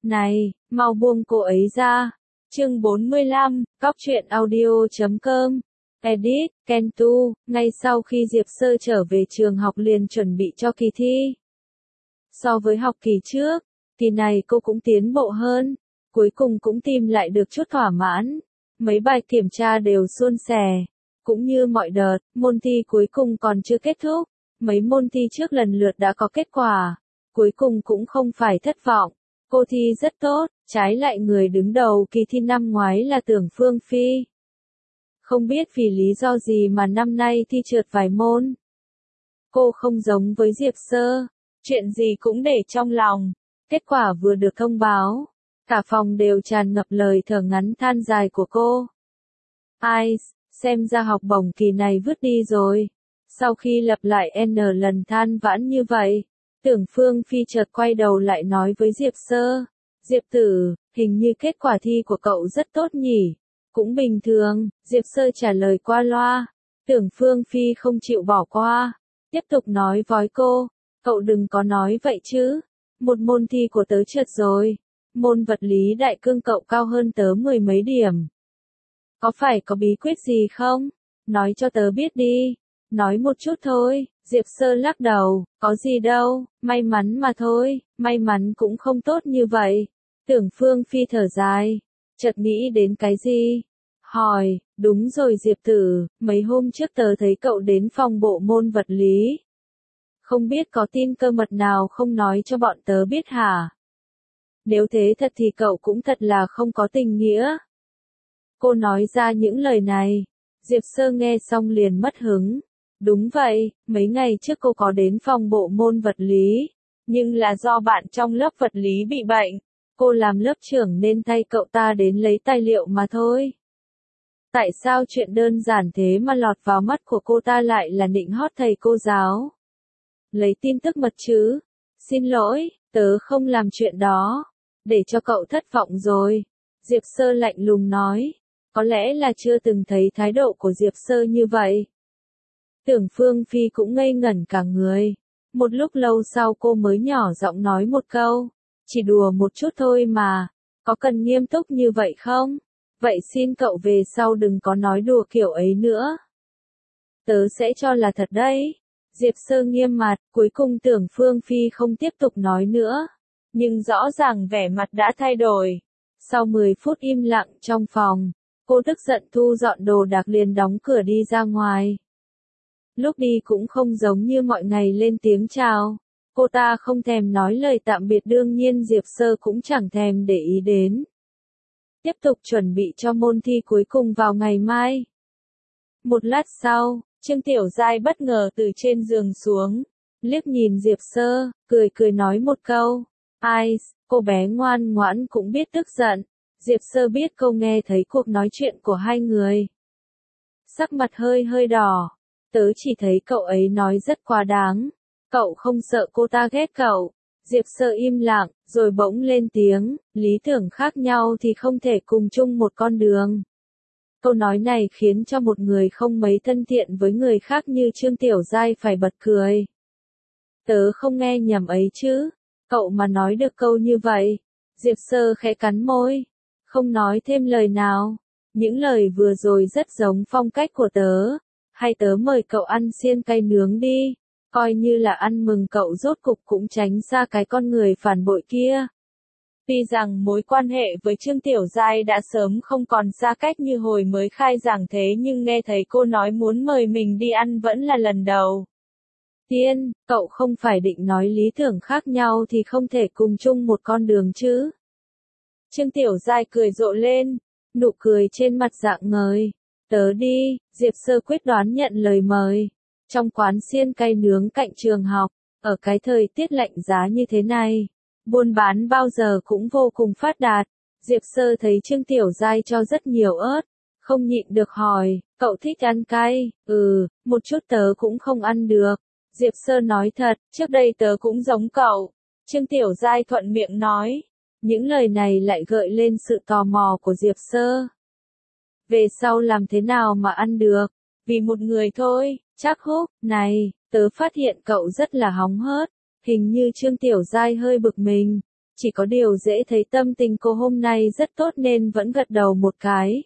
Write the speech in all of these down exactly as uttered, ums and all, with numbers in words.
Này, mau buông cô ấy ra. Chương bốn mươi lăm, cóc truyện audio chấm com. Edit, Kentu, ngay sau khi Diệp Sơ trở về trường học liền chuẩn bị cho kỳ thi. So với học kỳ trước, kỳ này cô cũng tiến bộ hơn, cuối cùng cũng tìm lại được chút thỏa mãn. Mấy bài kiểm tra đều suôn sẻ, cũng như mọi đợt, môn thi cuối cùng còn chưa kết thúc. Mấy môn thi trước lần lượt đã có kết quả, cuối cùng cũng không phải thất vọng. Cô thi rất tốt, trái lại người đứng đầu kỳ thi năm ngoái là Tưởng Phương Phi. Không biết vì lý do gì mà năm nay thi trượt vài môn. Cô không giống với Diệp Sơ, chuyện gì cũng để trong lòng. Kết quả vừa được thông báo, cả phòng đều tràn ngập lời thở ngắn than dài của cô. Ai, xem ra học bổng kỳ này vứt đi rồi. Sau khi lặp lại N lần than vãn như vậy, Tưởng Phương Phi chợt quay đầu lại nói với Diệp Sơ. Diệp tử, hình như kết quả thi của cậu rất tốt nhỉ. Cũng bình thường, Diệp Sơ trả lời qua loa. Tưởng Phương Phi không chịu bỏ qua, tiếp tục nói với cô. Cậu đừng có nói vậy chứ. Một môn thi của tớ trượt rồi. Môn vật lý đại cương cậu cao hơn tớ mười mấy điểm. Có phải có bí quyết gì không? Nói cho tớ biết đi. Nói một chút thôi. Diệp Sơ lắc đầu, có gì đâu, may mắn mà thôi, may mắn cũng không tốt như vậy. Tưởng Phương Phi thở dài, chợt nghĩ đến cái gì? Hỏi, đúng rồi Diệp tử, mấy hôm trước tớ thấy cậu đến phòng bộ môn vật lý. Không biết có tin cơ mật nào không nói cho bọn tớ biết hả? Nếu thế thật thì cậu cũng thật là không có tình nghĩa. Cô nói ra những lời này, Diệp Sơ nghe xong liền mất hứng. Đúng vậy, mấy ngày trước cô có đến phòng bộ môn vật lý, nhưng là do bạn trong lớp vật lý bị bệnh, cô làm lớp trưởng nên thay cậu ta đến lấy tài liệu mà thôi. Tại sao chuyện đơn giản thế mà lọt vào mắt của cô ta lại là nịnh hót thầy cô giáo? Lấy tin tức mật chứ? Xin lỗi, tớ không làm chuyện đó, để cho cậu thất vọng rồi. Diệp Sơ lạnh lùng nói, có lẽ là chưa từng thấy thái độ của Diệp Sơ như vậy. Tưởng Phương Phi cũng ngây ngẩn cả người. Một lúc lâu sau cô mới nhỏ giọng nói một câu. Chỉ đùa một chút thôi mà. Có cần nghiêm túc như vậy không? Vậy xin cậu về sau đừng có nói đùa kiểu ấy nữa. Tớ sẽ cho là thật đấy. Diệp Sơ nghiêm mặt, cuối cùng Tưởng Phương Phi không tiếp tục nói nữa. Nhưng rõ ràng vẻ mặt đã thay đổi. Sau mười phút im lặng trong phòng, cô tức giận thu dọn đồ đạc liền đóng cửa đi ra ngoài. Lúc đi cũng không giống như mọi ngày lên tiếng chào. Cô ta không thèm nói lời tạm biệt, đương nhiên Diệp Sơ cũng chẳng thèm để ý đến. Tiếp tục chuẩn bị cho môn thi cuối cùng vào ngày mai. Một lát sau, Trương Tiểu Giai bất ngờ từ trên giường xuống, liếc nhìn Diệp Sơ, cười cười nói một câu. Ai, cô bé ngoan ngoãn cũng biết tức giận. Diệp Sơ biết cô nghe thấy cuộc nói chuyện của hai người. Sắc mặt hơi hơi đỏ. Tớ chỉ thấy cậu ấy nói rất quá đáng. Cậu không sợ cô ta ghét cậu. Diệp Sơ im lặng, rồi bỗng lên tiếng, lý tưởng khác nhau thì không thể cùng chung một con đường. Câu nói này khiến cho một người không mấy thân thiện với người khác như Trương Tiểu Giai phải bật cười. Tớ không nghe nhầm ấy chứ. Cậu mà nói được câu như vậy. Diệp Sơ khẽ cắn môi, không nói thêm lời nào. Những lời vừa rồi rất giống phong cách của tớ. Hay tớ mời cậu ăn xiên cay nướng đi, coi như là ăn mừng cậu rốt cục cũng tránh xa cái con người phản bội kia. Tuy rằng mối quan hệ với Trương Tiểu Giai đã sớm không còn xa cách như hồi mới khai giảng thế, nhưng nghe thấy cô nói muốn mời mình đi ăn vẫn là lần đầu. Tiên, cậu không phải định nói lý tưởng khác nhau thì không thể cùng chung một con đường chứ? Trương Tiểu Giai cười rộ lên, nụ cười trên mặt rạng ngời. Tớ đi, Diệp Sơ quyết đoán nhận lời mời. Trong quán xiên cay nướng cạnh trường học, ở cái thời tiết lạnh giá như thế này, buôn bán bao giờ cũng vô cùng phát đạt. Diệp Sơ thấy Trương Tiểu Giai cho rất nhiều ớt, không nhịn được hỏi, cậu thích ăn cay? Ừ, một chút tớ cũng không ăn được. Diệp Sơ nói thật, trước đây tớ cũng giống cậu. Trương Tiểu Giai thuận miệng nói. Những lời này lại gợi lên sự tò mò của Diệp Sơ. Về sau làm thế nào mà ăn được? Vì một người thôi, chắc húc, này, tớ phát hiện cậu rất là hóng hớt. Hình như Trương Tiểu Giai hơi bực mình. Chỉ có điều dễ thấy tâm tình cô hôm nay rất tốt nên vẫn gật đầu một cái.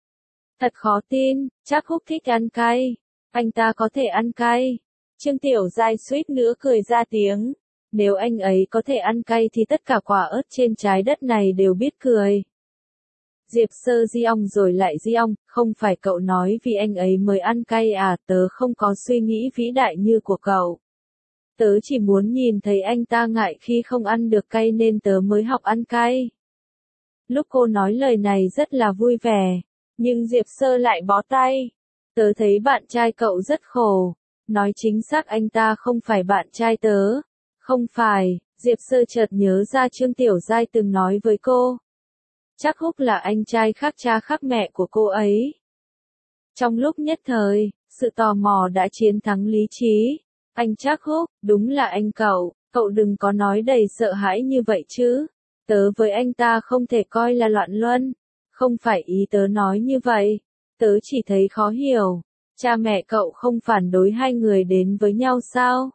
Thật khó tin, chắc Húc thích ăn cay. Anh ta có thể ăn cay. Trương Tiểu Giai suýt nữa cười ra tiếng. Nếu anh ấy có thể ăn cay thì tất cả quả ớt trên trái đất này đều biết cười. Diệp Sơ di ong rồi lại di ong, không phải cậu nói vì anh ấy mới ăn cay à, tớ không có suy nghĩ vĩ đại như của cậu. Tớ chỉ muốn nhìn thấy anh ta ngại khi không ăn được cay nên tớ mới học ăn cay. Lúc cô nói lời này rất là vui vẻ, nhưng Diệp Sơ lại bó tay. Tớ thấy bạn trai cậu rất khổ. Nói chính xác anh ta không phải bạn trai tớ. Không phải, Diệp Sơ chợt nhớ ra Trương Tiểu Giai từng nói với cô. Chắc Húc là anh trai khác cha khác mẹ của cô ấy. Trong lúc nhất thời, sự tò mò đã chiến thắng lý trí. Anh Trác Húc, đúng là anh cậu, cậu đừng có nói đầy sợ hãi như vậy chứ. Tớ với anh ta không thể coi là loạn luân. Không phải ý tớ nói như vậy. Tớ chỉ thấy khó hiểu. Cha mẹ cậu không phản đối hai người đến với nhau sao?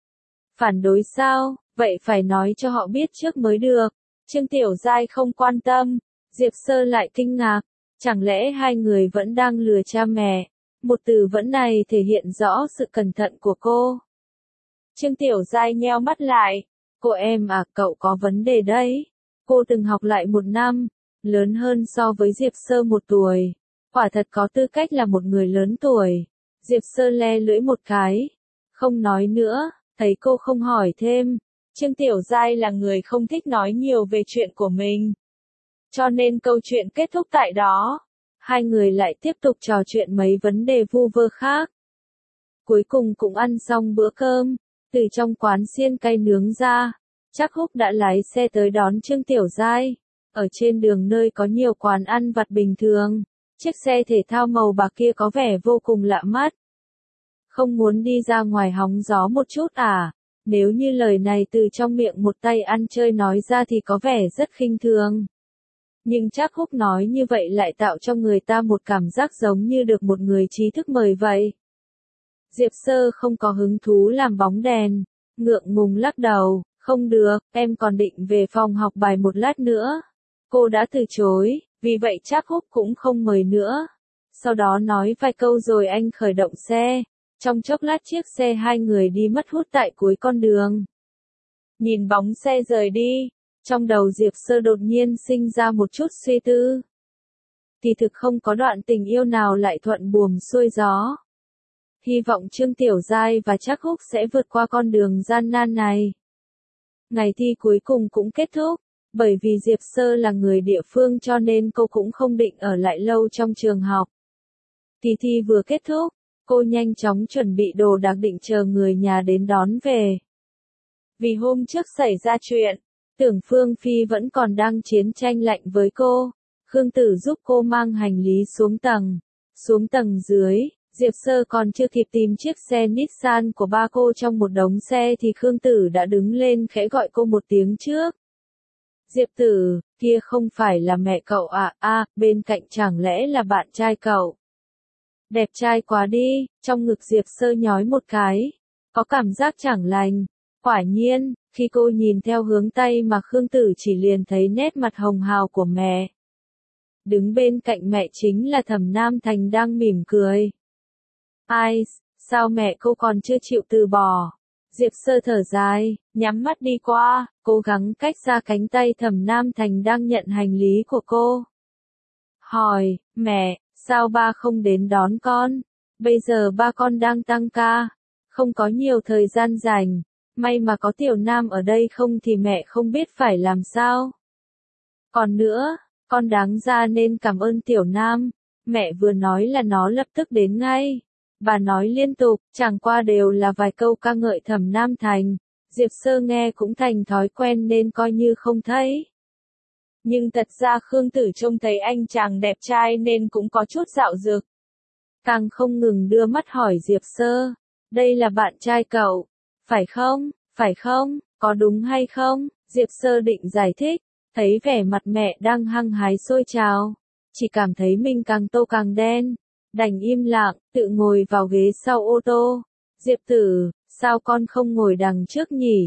Phản đối sao? Vậy phải nói cho họ biết trước mới được. Trương Tiểu Giai không quan tâm. Diệp Sơ lại kinh ngạc. Chẳng lẽ hai người vẫn đang lừa cha mẹ? Một từ vẫn này thể hiện rõ sự cẩn thận của cô. Trương Tiểu Giai nheo mắt lại. Cô em à, cậu có vấn đề đấy. Cô từng học lại một năm, lớn hơn so với Diệp Sơ một tuổi. Quả thật có tư cách là một người lớn tuổi. Diệp Sơ le lưỡi một cái. Không nói nữa, thấy cô không hỏi thêm. Trương Tiểu Giai là người không thích nói nhiều về chuyện của mình. Cho nên câu chuyện kết thúc tại đó. Hai người lại tiếp tục trò chuyện mấy vấn đề vu vơ khác. Cuối cùng cũng ăn xong bữa cơm. Từ trong quán xiên cay nướng ra, Trác Húc đã lái xe tới đón Trương Tiểu Giai. Ở trên đường nơi có nhiều quán ăn vặt bình thường, chiếc xe thể thao màu bạc kia có vẻ vô cùng lạ mắt. Không muốn đi ra ngoài hóng gió một chút à? Nếu như lời này từ trong miệng một tay ăn chơi nói ra thì có vẻ rất khinh thường. Nhưng Trác Húc nói như vậy lại tạo cho người ta một cảm giác giống như được một người trí thức mời vậy. Diệp Sơ không có hứng thú làm bóng đèn, ngượng ngùng lắc đầu, không được, em còn định về phòng học bài một lát nữa. Cô đã từ chối, vì vậy Trác Húc cũng không mời nữa. Sau đó nói vài câu rồi anh khởi động xe. Trong chốc lát chiếc xe hai người đi mất hút tại cuối con đường. Nhìn bóng xe rời đi, trong đầu Diệp Sơ đột nhiên sinh ra một chút suy tư. Thì thực không có đoạn tình yêu nào lại thuận buồm xuôi gió. Hy vọng Trương Tiểu Giai và Trác Húc sẽ vượt qua con đường gian nan này. Ngày thi cuối cùng cũng kết thúc, bởi vì Diệp Sơ là người địa phương cho nên cô cũng không định ở lại lâu trong trường học. Kỳ thi vừa kết thúc, cô nhanh chóng chuẩn bị đồ đạc định chờ người nhà đến đón về. Vì hôm trước xảy ra chuyện, Tưởng Phương Phi vẫn còn đang chiến tranh lạnh với cô. Khương Tử giúp cô mang hành lý xuống tầng. Xuống tầng dưới, Diệp Sơ còn chưa kịp tìm chiếc xe Nissan của ba cô trong một đống xe thì Khương Tử đã đứng lên khẽ gọi cô một tiếng trước. Diệp Tử, kia không phải là mẹ cậu à, a, bên cạnh chẳng lẽ là bạn trai cậu. Đẹp trai quá đi, trong ngực Diệp Sơ nhói một cái, có cảm giác chẳng lành. Quả nhiên, khi cô nhìn theo hướng tay mà Khương Tử chỉ liền thấy nét mặt hồng hào của mẹ. Đứng bên cạnh mẹ chính là Thẩm Nam Thành đang mỉm cười. Ai, sao mẹ cô còn chưa chịu từ bỏ? Diệp Sơ thở dài, nhắm mắt đi qua, cố gắng cách xa cánh tay Thẩm Nam Thành đang nhận hành lý của cô. Hỏi, mẹ, sao ba không đến đón con? Bây giờ ba con đang tăng ca, không có nhiều thời gian rảnh. May mà có Tiểu Nam ở đây không thì mẹ không biết phải làm sao. Còn nữa, con đáng ra nên cảm ơn Tiểu Nam. Mẹ vừa nói là nó lập tức đến ngay. Bà nói liên tục, chẳng qua đều là vài câu ca ngợi Thẩm Nam Thành. Diệp Sơ nghe cũng thành thói quen nên coi như không thấy. Nhưng thật ra Khương Tử trông thấy anh chàng đẹp trai nên cũng có chút dạo dực. Càng không ngừng đưa mắt hỏi Diệp Sơ. Đây là bạn trai cậu, phải không, phải không, có đúng hay không? Diệp Sơ định giải thích, thấy vẻ mặt mẹ đang hăng hái sôi trào. Chỉ cảm thấy mình càng tô càng đen. Đành im lặng, tự ngồi vào ghế sau ô tô. Diệp Tử, sao con không ngồi đằng trước nhỉ?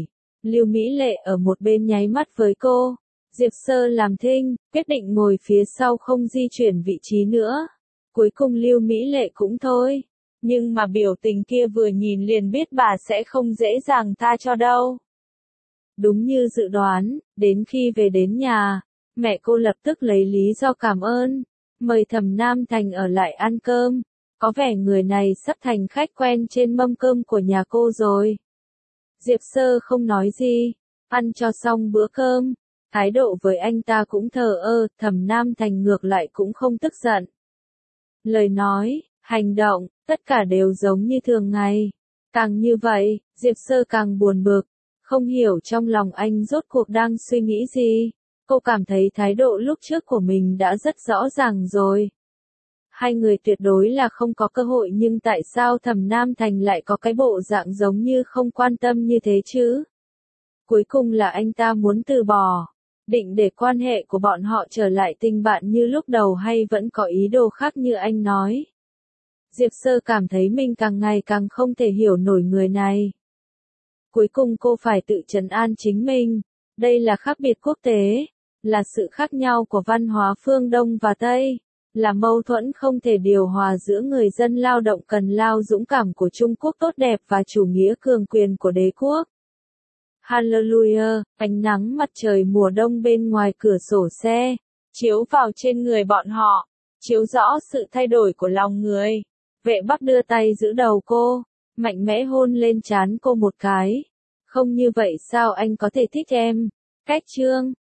Lưu Mỹ Lệ ở một bên nháy mắt với cô. Diệp Sơ làm thinh, quyết định ngồi phía sau không di chuyển vị trí nữa. Cuối cùng Lưu Mỹ Lệ cũng thôi. Nhưng mà biểu tình kia vừa nhìn liền biết bà sẽ không dễ dàng tha cho đâu. Đúng như dự đoán, đến khi về đến nhà, mẹ cô lập tức lấy lý do cảm ơn, mời Thẩm Nam Thành ở lại ăn cơm. Có vẻ người này sắp thành khách quen trên mâm cơm của nhà cô rồi. Diệp Sơ không nói gì, ăn cho xong bữa cơm, thái độ với anh ta cũng thờ ơ, Thẩm Nam Thành ngược lại cũng không tức giận. Lời nói, hành động, tất cả đều giống như thường ngày. Càng như vậy, Diệp Sơ càng buồn bực, không hiểu trong lòng anh rốt cuộc đang suy nghĩ gì. Cô cảm thấy thái độ lúc trước của mình đã rất rõ ràng rồi. Hai người tuyệt đối là không có cơ hội, nhưng tại sao Thẩm Nam Thành lại có cái bộ dạng giống như không quan tâm như thế chứ? Cuối cùng là anh ta muốn từ bỏ, định để quan hệ của bọn họ trở lại tình bạn như lúc đầu hay vẫn có ý đồ khác như anh nói? Diệp Sơ cảm thấy mình càng ngày càng không thể hiểu nổi người này. Cuối cùng cô phải tự trấn an chính mình, đây là khác biệt quốc tế, là sự khác nhau của văn hóa phương Đông và Tây, là mâu thuẫn không thể điều hòa giữa người dân lao động cần lao dũng cảm của Trung Quốc tốt đẹp và chủ nghĩa cường quyền của đế quốc. Hallelujah, ánh nắng mặt trời mùa đông bên ngoài cửa sổ xe, chiếu vào trên người bọn họ, chiếu rõ sự thay đổi của lòng người. Vệ Bắc đưa tay giữ đầu cô, mạnh mẽ hôn lên trán cô một cái. Không như vậy sao anh có thể thích em? Cách chương